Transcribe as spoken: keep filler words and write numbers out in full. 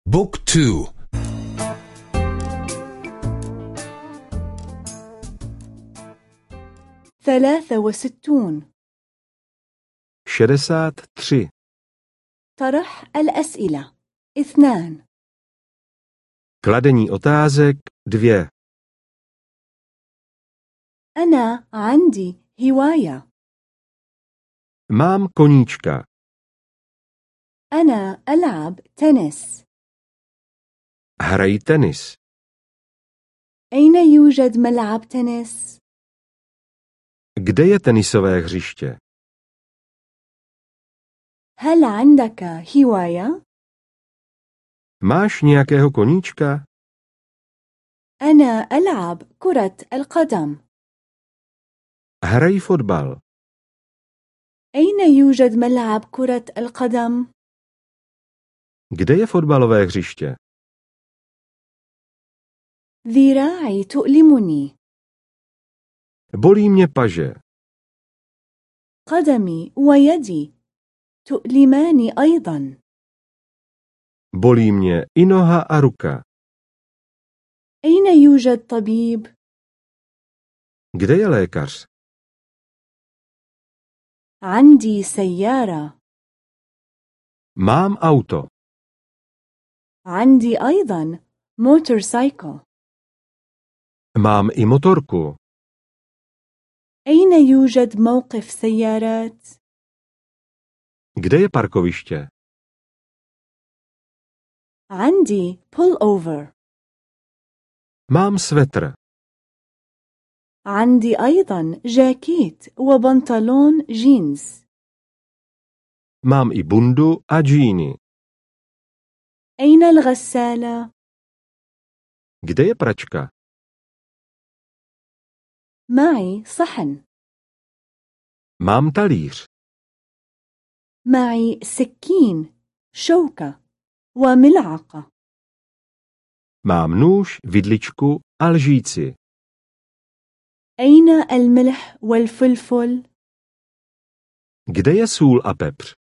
بوك تو. ثلاثة وستون. šedesát tři. طرح الأسئلة اثنان. Kladení otázek dvě. أنا عندي هواية. Mám koníčka. أنا ألعب تنس. Hraji tenis. أين يوجد ملعب تنس؟ Kde je tenisové hřiště? هل عندك هواية؟ Máš nějakého koníčka? أنا ألعب كرة القدم. Hraji fotbal. أين يوجد ملعب كرة القدم؟ Kde je fotbalové hřiště? ذراعي تؤلمني. Bolí mě paže. قدمي ويدي تؤلماني أيضا. Bolí mě i noha a ruka. أين يوجد طبيب؟ Kde je lékař? عندي سيارة. Mám auto. عندي أيضا موتورسايكل. Mám i motorku. أين يوجد موقف سيارات؟ Kde je parkoviště? عندي pull over. Mám svetr. عندي أيضا جاكيت وبنطلون جينز. Mám i bundu a džíny. أين الغسالة؟ Kde je pračka? معي صحن. Mám talíř. معي سكين، شوكة وملعقة. Mám nůž, vidličku a lžíci. أين الملح والفلفل؟ Kde je sůl a pepř?